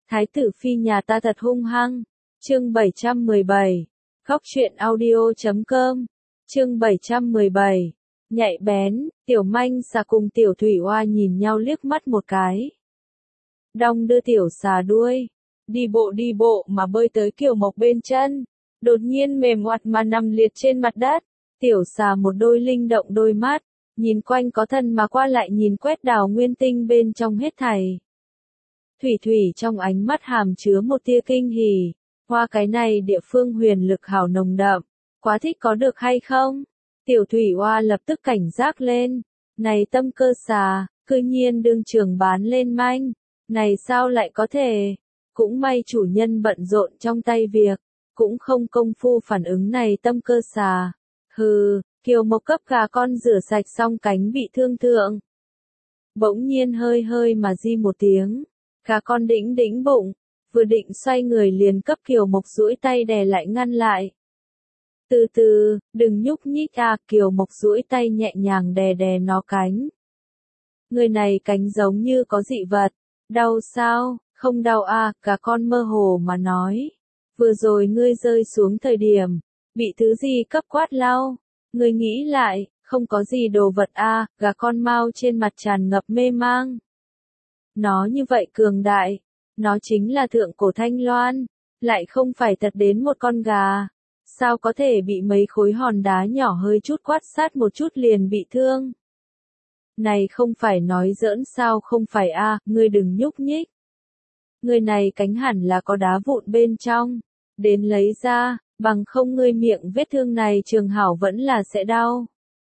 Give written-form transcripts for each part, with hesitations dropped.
Thái tử phi nhà ta thật hung hăng. Chương 717. Góc truyện audio.com. Chương 717. Nhạy bén, Tiểu Manh Xà cùng Tiểu Thủy Oa nhìn nhau liếc mắt một cái. Đong đưa Tiểu Xà đuôi, đi bộ mà bơi tới Kiều Mộc bên chân, đột nhiên mềm oặt mà nằm liệt trên mặt đất. Tiểu Xà một đôi linh động đôi mắt, nhìn quanh có thân mà qua lại nhìn quét Đào Nguyên Tinh bên trong hết thảy. Thủy Thủy trong ánh mắt hàm chứa một tia kinh hỉ, hoa cái này địa phương huyền lực hào nồng đậm, quá thích có được hay không? Tiểu Thủy Oa lập tức cảnh giác lên, này tâm cơ xà, cư nhiên đương trường bán lên manh, này sao lại có thể? Cũng may chủ nhân bận rộn trong tay việc, cũng không công phu phản ứng này tâm cơ xà. Hừ, Kiều Mộc cấp gà con rửa sạch xong cánh bị thương thượng. Bỗng nhiên hơi mà di một tiếng, gà con đĩnh bụng, vừa định xoay người liền cấp Kiều Mộc duỗi tay đè lại ngăn lại. Từ từ, đừng nhúc nhích à, Kiều Mộc duỗi tay nhẹ nhàng đè nó cánh. Người này cánh giống như có dị vật, đau sao, không đau à, gà con mơ hồ mà nói. Vừa rồi ngươi rơi xuống thời điểm, bị thứ gì cấp quát lau, ngươi nghĩ lại, không có gì đồ vật à, gà con mau trên mặt tràn ngập mê mang. Nó như vậy cường đại, nó chính là thượng cổ Thanh Loan, lại không phải thật đến một con gà. Sao có thể bị mấy khối hòn đá nhỏ hơi chút quát sát một chút liền bị thương? Này không phải nói giỡn sao không phải a, ngươi đừng nhúc nhích. Người này cánh hẳn là có đá vụn bên trong, đến lấy ra, bằng không ngươi miệng vết thương này trường hảo vẫn là sẽ đau.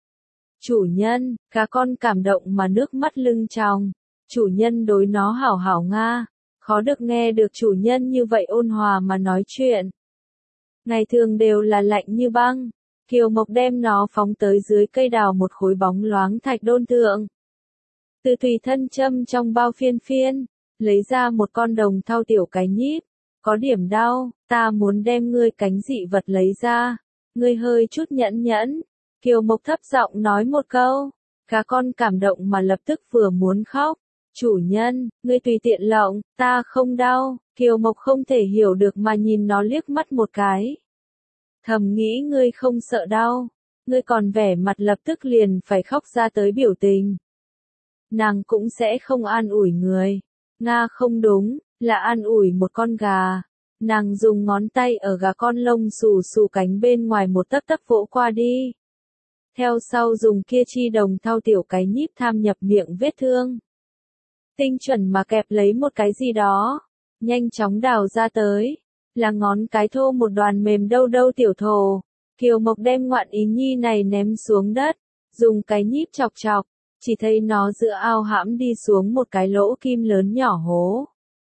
Chủ nhân, cá con cảm động mà nước mắt lưng tròng, chủ nhân đối nó hảo hảo nga, khó được nghe được chủ nhân như vậy ôn hòa mà nói chuyện. Ngày thường đều là lạnh như băng, Kiều Mộc đem nó phóng tới dưới cây đào một khối bóng loáng thạch đôn thượng. Từ tùy thân châm trong bao phiên, lấy ra một con đồng thau tiểu cái nhíp, có điểm đau, ta muốn đem ngươi cánh dị vật lấy ra, ngươi hơi chút nhẫn, Kiều Mộc thấp giọng nói một câu, cá con cảm động mà lập tức vừa muốn khóc. Chủ nhân, ngươi tùy tiện lộng, ta không đau, Kiều Mộc không thể hiểu được mà nhìn nó liếc mắt một cái. Thầm nghĩ ngươi không sợ đau, ngươi còn vẻ mặt lập tức liền phải khóc ra tới biểu tình. Nàng cũng sẽ không an ủi người, Nga không đúng, là an ủi một con gà. Nàng dùng ngón tay ở gà con lông xù cánh bên ngoài một tấc vỗ qua đi. Theo sau dùng kia chi đồng thau tiểu cái nhíp tham nhập miệng vết thương. Tinh chuẩn mà kẹp lấy một cái gì đó, nhanh chóng đào ra tới, là ngón cái thô một đoàn mềm đâu tiểu thồ. Kiều Mộc đem ngoạn ý nhi này ném xuống đất, dùng cái nhíp chọc, chỉ thấy nó giữa ao hãm đi xuống một cái lỗ kim lớn nhỏ hố.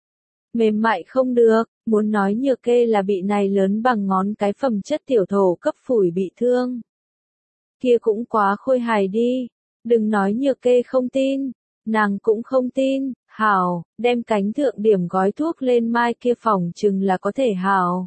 Mềm mại không được, muốn nói nhược kê là bị này lớn bằng ngón cái phẩm chất tiểu thổ cấp phủi bị thương. Kia cũng quá khôi hài đi, đừng nói nhược kê không tin. Nàng cũng không tin, hảo, đem cánh thượng điểm gói thuốc lên mai kia phòng chừng là có thể hảo.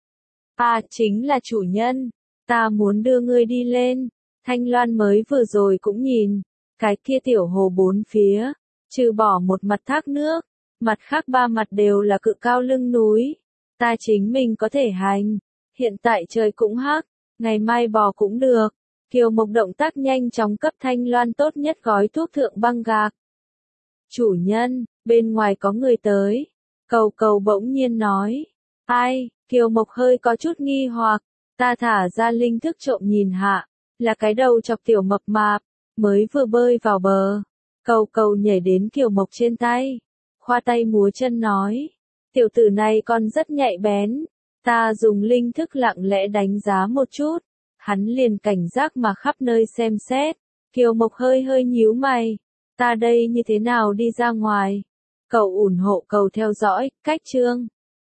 À, chính là chủ nhân, ta muốn đưa ngươi đi lên, Thanh Loan mới vừa rồi cũng nhìn, cái kia tiểu hồ bốn phía, trừ bỏ một mặt thác nước, mặt khác ba mặt đều là cự cao lưng núi, ta chính mình có thể hành, hiện tại trời cũng hắc, ngày mai bò cũng được. Kiều Mộc động tác nhanh chóng cấp Thanh Loan tốt nhất gói thuốc thượng băng gạc. Chủ nhân, bên ngoài có người tới. Cầu bỗng nhiên nói. Ai, Kiều Mộc hơi có chút nghi hoặc, ta thả ra linh thức trộm nhìn hạ, là cái đầu chọc tiểu mập mạp, mới vừa bơi vào bờ. Cầu nhảy đến Kiều Mộc trên tay, khoa tay múa chân nói. Tiểu tử này còn rất nhạy bén, ta dùng linh thức lặng lẽ đánh giá một chút, hắn liền cảnh giác mà khắp nơi xem xét. Kiều Mộc hơi nhíu mày. Ta đây như thế nào đi ra ngoài? Cầu ủng hộ cầu theo dõi, cách chương.